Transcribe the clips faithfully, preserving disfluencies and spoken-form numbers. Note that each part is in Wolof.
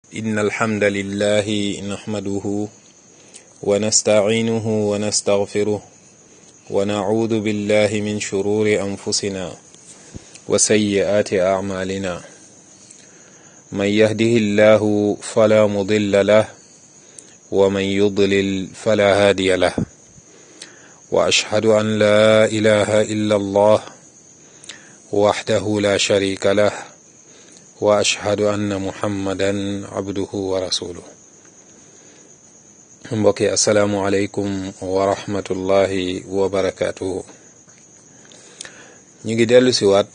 إن الحمد لله نحمده ونستعينه ونستغفره ونعوذ بالله من شرور أنفسنا وسيئات أعمالنا من يهده الله فلا مضل له ومن يضلل فلا هادي له وأشهد أن لا إله إلا الله وحده لا شريك له وأشهد أن محمدا عبده ورسوله mbokki asalaamu aleykum wa rahmatullahi wa barakatuhu ñu ngi dellu si waat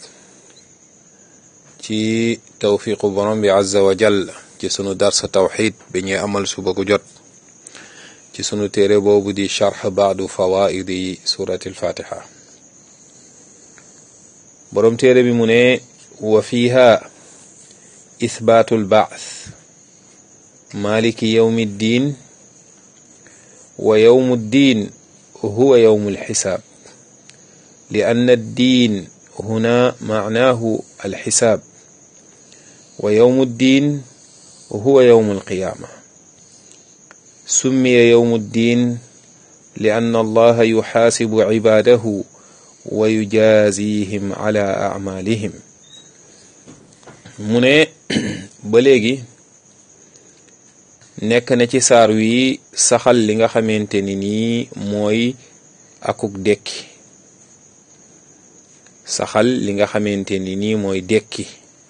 ci tawfiqu borom bi azza wa jall ci sunu darsa tawxid bi ñuy amal suba gu jot ci sunu téere boobu di charx baadu fawaidi surati alfatiha borom téere bi mu ne wa fiha ithbaatu albaath maliki yawmi ddin wa yawmu ddin huwa yawmu alxisaab li anna addin huna macnaahu alxisaab wa yawmu ddin huwa yawmu alqiyaama summiya yawmu ddin li anna allaha yuxaasibu cibaadahu wa yujaazihim ala acmaalihim mu ne ba léegi nekk na ci saar wi saxal li nga xamante ni nii mooy akuk dekki saxal li nga xamante ni nii mooy dekki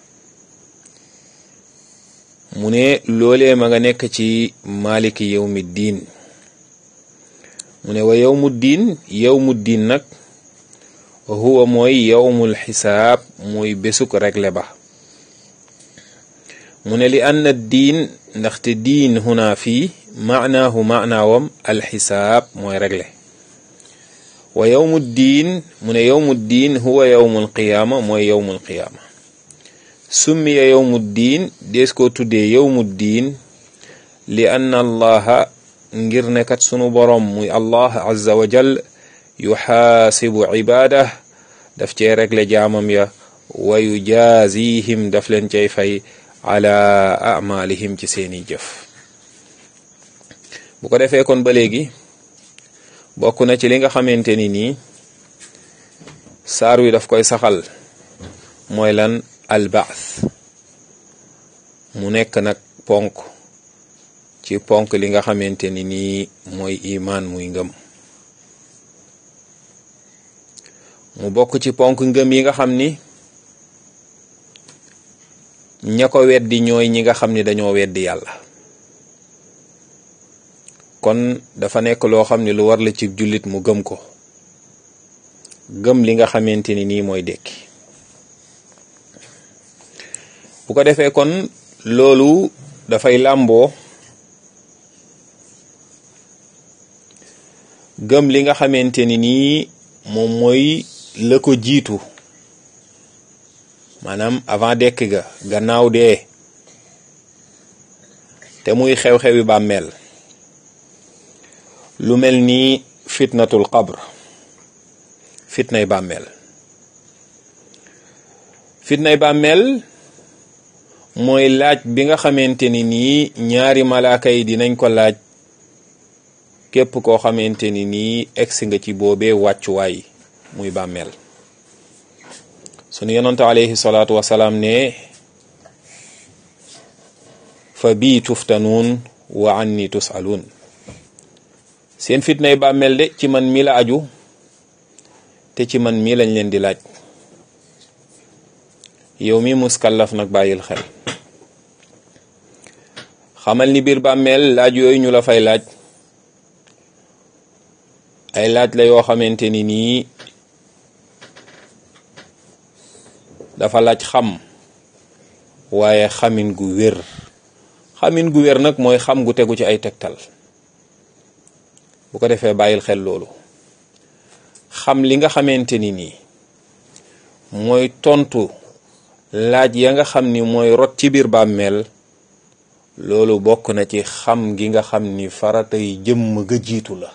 mu ne loolee ma nga nekk ci maliki yawmi diin mu ne wa yawmu diin yawmu diin nag huwa mooy yawmul xisaab mooy bésuk regle ba mu ne li anna diin ndaxte diin huna fii maanaahu maanaawam alxisaab mooy regle wa yawmu diin mu ne yawmu diin huwa yawmul qiyaama mooy yawmul qiyaama summiya yawmu diin dees koo tuddee yawmu diin li anna allaha ngir nekkat sunu boroom muy allah azza wa jal yuxaasibu ibaadah daf cey regle jaamam ya wa yujaazihim daf leen cay fay ala amalihim ci seeni jëf bu ko defee kon ba léegi bokk na ci li nga xamante ni nii saar wi daf koy saxal mooy lan albaath mu nekk nag ponk ci ponk li nga xamante ni nii mooy imaan muy ngëm mu bokk ci ponk ngëm yi nga xam ni ña ko weddi ñooy ñi nga xam ni dañoo weddi yàlla kon dafa nekk loo xam ni lu war la ci jullit mu gëm ko gëm li nga xamante ni nii mooy dekki bu ko defee kon loolu dafay làmboo gëm li nga xamante ni nii moom mooy la ko jiitu maanaam avant dekk ga gannaaw dee te muy xew-xewi bàmmeel lu mel ni fitnatul qabr fitnay bàmmeel fitnay bàmmeel mooy laaj bi nga xamante ni nii ñaari malaaka yi dinañ ko laaj képp koo xamante ni nii egsi nga ci boobee wàccuwaay muy bàmmeel sunu yonante alayhi salaatu wasalaam ne fa bii tuftanuun wa anni tusaluun seen fitnay bàmmeel de ci man mi la aju te ci man mi lañ leen di laaj yow mi muskallaf nag bàyyil xel xamal ni biir bàmmeel laaj yooyu ñu la fay laaj ay laaj la yoo xamante ni nii dafa laaj xam waaye xamin gu wér xamin gu wér nag mooy xam gu tegu ci ay tegtal bu ko defee bàyyil xel loolu xam li nga xamante ni nii mooy tontu laaj ya nga xam ni mooy rot ci biir bàmmeel loolu bokk na ci xam gi nga xam ni faratay jëmm ga jiitu la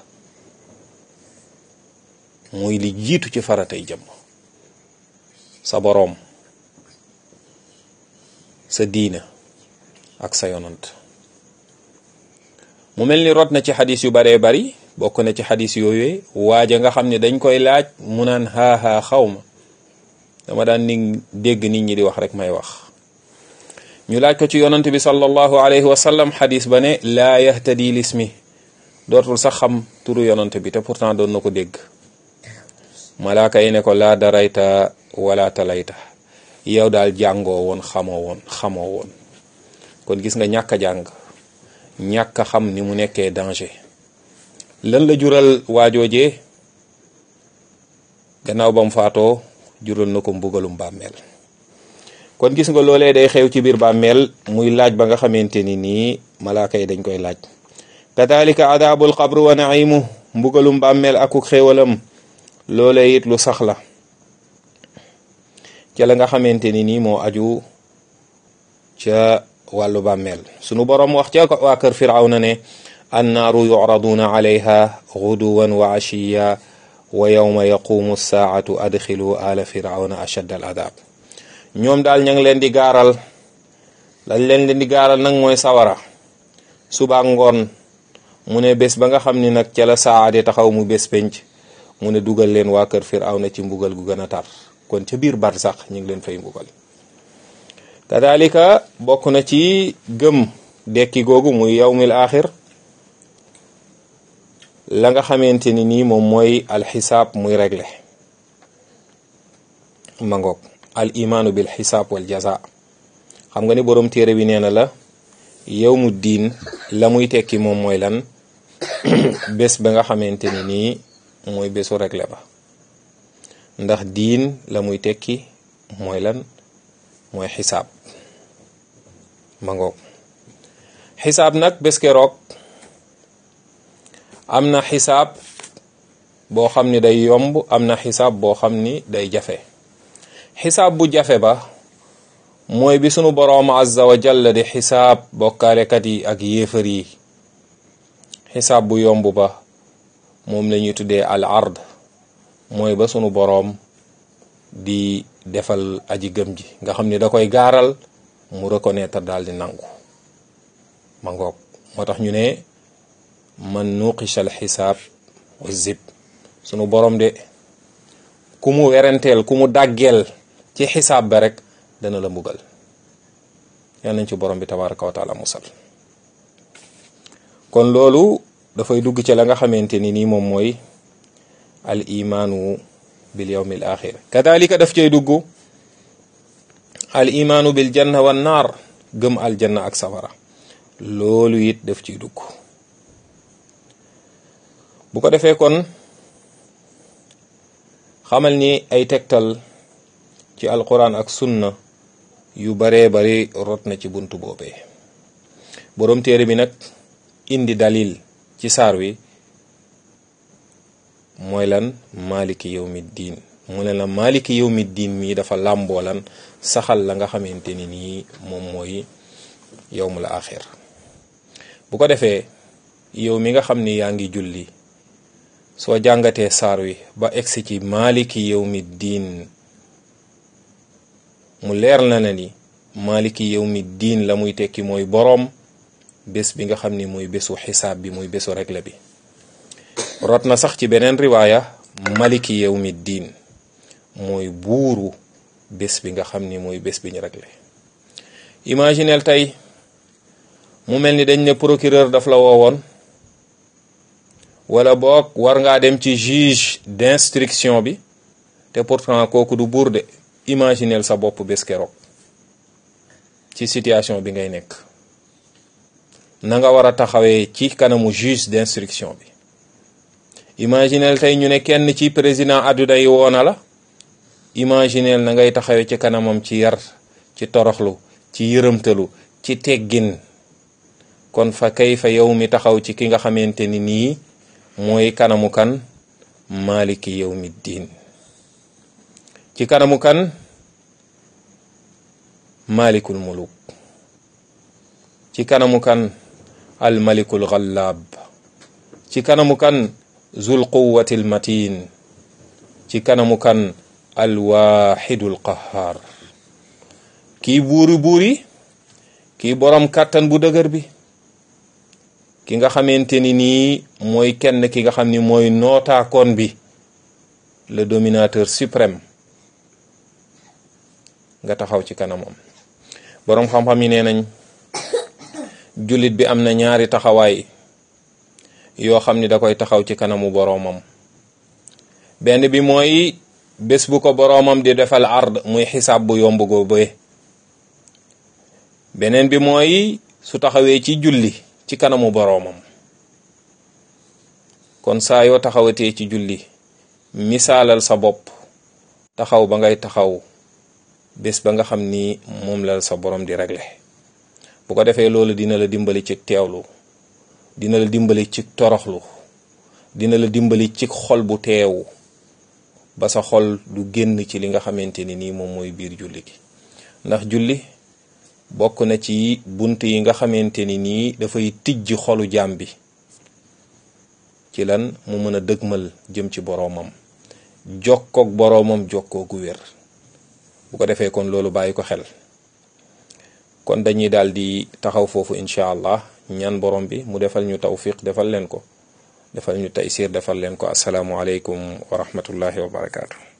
mooy li jiitu ci faratay jëmm sa boroom sa diina ak sa yonant. mu mel ni rot na ci xadis yu baree bari, bokk na ci xadis yooyu waaja nga xam ne dañ koy laaj mu naan xaaxaa xaw ma, dama daan ni dégg nit ñi di wax rek may wax. ñu laaj ko ci yonant bi sallallahu alayhi wa sallam, xadis ba ne laa yahtadi lismi, dootul sax xam turu yonant bi te pourtant doon na ko dégg. malaaka yi ne ko laa darayta wala talayta, yow daal jàngoo woon xamoo woon xamoo woon. kon gis nga ñàkk a jàng, ñàkk a xam ni mu nekkee danger. lan la jural waajoojee gannaaw ba mu faatoo? jural na ko mbugalum bàmmeel. kon gis nga loolee day xew ci biir bàmmeel, muy laaj ba nga xamante ni nii malaaka yi dañ koy laaj. kadalika adabul qabr wa naimu, mbugalum bàmmeel akuk xéewalam, loolee it lu sax la ca la nga xamante ni nii moo aju ca wàllu bàmmeel. sunu boroom wax ca waa kër firawna ne annaaru yuraduna alayha guduwan wa ashiya wa yawma yaqumu saatu adxilu ala firawna ashadda al adab. ñoom daal ña ngi leen di gaaral, lañ leen leen di gaaral nag mooy sawara suba ngoon. mu ne bés ba nga xam ni nag ca la saa di taxaw mu bés penc, mu ne dugal leen waa kër firawna ci mbugal gu gën a tar. kon ca biir bar sax ñu ngi leen fay mbugal. kadalika bokk na ci gëm dekki googu muy yawmil axir, la nga xamante ni nii moom mooy alxisaab, muy réglé ma ngoog. al imaanu bil xisaab wal jaza, xam nga ni borom téere bi nee na la yawmu diin la muy tekki moom mooy lan? bés ba nga xamante ni nii mooy bésu réglé ba. ndax diin la muy tekki mooy lan? mooy xisaab ma ngoog. xisaab nag bés keroog am na xisaab boo xam ni day yomb, am na xisaab boo xam ni day jafe. xisaab bu jafe ba mooy bi sunu boroom azza wa jalla di xisaab bokkaalekat yi ak yéefar yi. xisaab bu yomb ba moom la ñuy tuddee al ard, mooy ba sunu boroom di defal aji gëm ji nga xam ni da koy gaaral mu reconnaître daal di nangu ma ngoog. moo tax ñu ne man nuqishal xisaab wa zib, sunu boroom de ku mu weranteel, ku mu dàggeel ci xisaab ba rek dana la mbugal. yal nañ ci borom bi tabaraka wa taala musal. kon loolu dafay dugg ci la nga xamante ni nii moom mooy al imaanu bil yawmil axir. kadalika daf cay dugg al imaanu bil janna wan naar, gëm al janna ak safara, loolu it daf ciy dugg. bu ko defee kon xamal ni ay tegtal ci alquran ak sunna yu baree bari rot na ci buntu boobee. borom téere bi nag indi dalil ci saar wi mooy lan? maliki yawmi diin. mu ne la maliki yawmi diin mii dafa làmboo lan? saxal la nga xamante ni nii moom mooy yawmul axir. bu ko defee yow mi nga xam ni yaa ngi julli, soo jàngatee saar wi ba egsi ci maliki yawmi diin, mu leer na na ni maliki yawmi diin la muy tekki mooy boroom bés bi nga xam ni mooy bésu xisaab bi, muy bésu réglé bi. rot na sax ci beneen riwaaya maliki yawmi diin mooy buuru bés bi nga xam ni mooy bés bi ñu réglé. imagineel tey mu mel ni dañ ne procureur daf la woowoon, wala boog war ngaa dem ci juge d'instruction bi, te pourtant kooku du buur de. imagineel sa bopp bés keroog ci situation bi ngay nekk, na nga war a taxawee ci kanamu juge d'instruction bi. imagineel tey ñu ne kenn ci président adduna yi woona la, imagineel na ngay taxawee ci kanamam ci yar, ci toroxlu, ci yërëmtalu, ci teggin. kon fa kay fa yow mi taxaw ci ki nga xamante ni nii mooy kanamu kan? maliki yawmi diin. ci kanamu kan? malikul muluk. ci kanamu kan? al malikul ghallaab. ci kanamu kan? zul quwwatil matin. ci kanamu kan? al wahidul qahhar. kii buuri buuri, kii borom kàttan bu dëgër bi, ki nga xamante ni nii mooy kenn ki nga xam ni mooy nootaakoon bi, le dominateur suprême, nga taxaw ci kanamam. boroom xam-xam yi nee nañ jullit bi am na ñaari taxawaay yoo xam ni da koy taxaw ci kanamu boroomam. benn bi mooy bés bu ko boroomam di defal ard, muy xisaab bu yomb goobee. beneen bi mooy su taxawee ci julli ci kanamu boroomam. kon saa yoo taxawatee ci julli, misaalal sa bopp taxaw ba ngay taxaw bés ba nga xam ni moom la sa borom di régler. bu ko defee loolu dina la dimbali ci teewlu, dina la dimbali ci toroxlu, dina la dimbali ci xol bu teewu, ba sa xol du génn ci li nga xamante ni nii moom mooy biir julli gi. ndax julli bokk na ci bunt yi nga xamante ni nii dafay tijji xolu jaam bi ci lan mu mën a dëgmal jëm ci boroomam, jokkoog boroomam jokkoo gu wér. bu ko defee kon loolu bàyyi ko xel. kon dañuy daal di taxaw foofu incha allah, ñaan borom bi mu defal ñu tawfiq, defal leen ko, defal ñu taysir, defal leen ko. asalaamualeykum wa rahmatullahi wa barakaatu.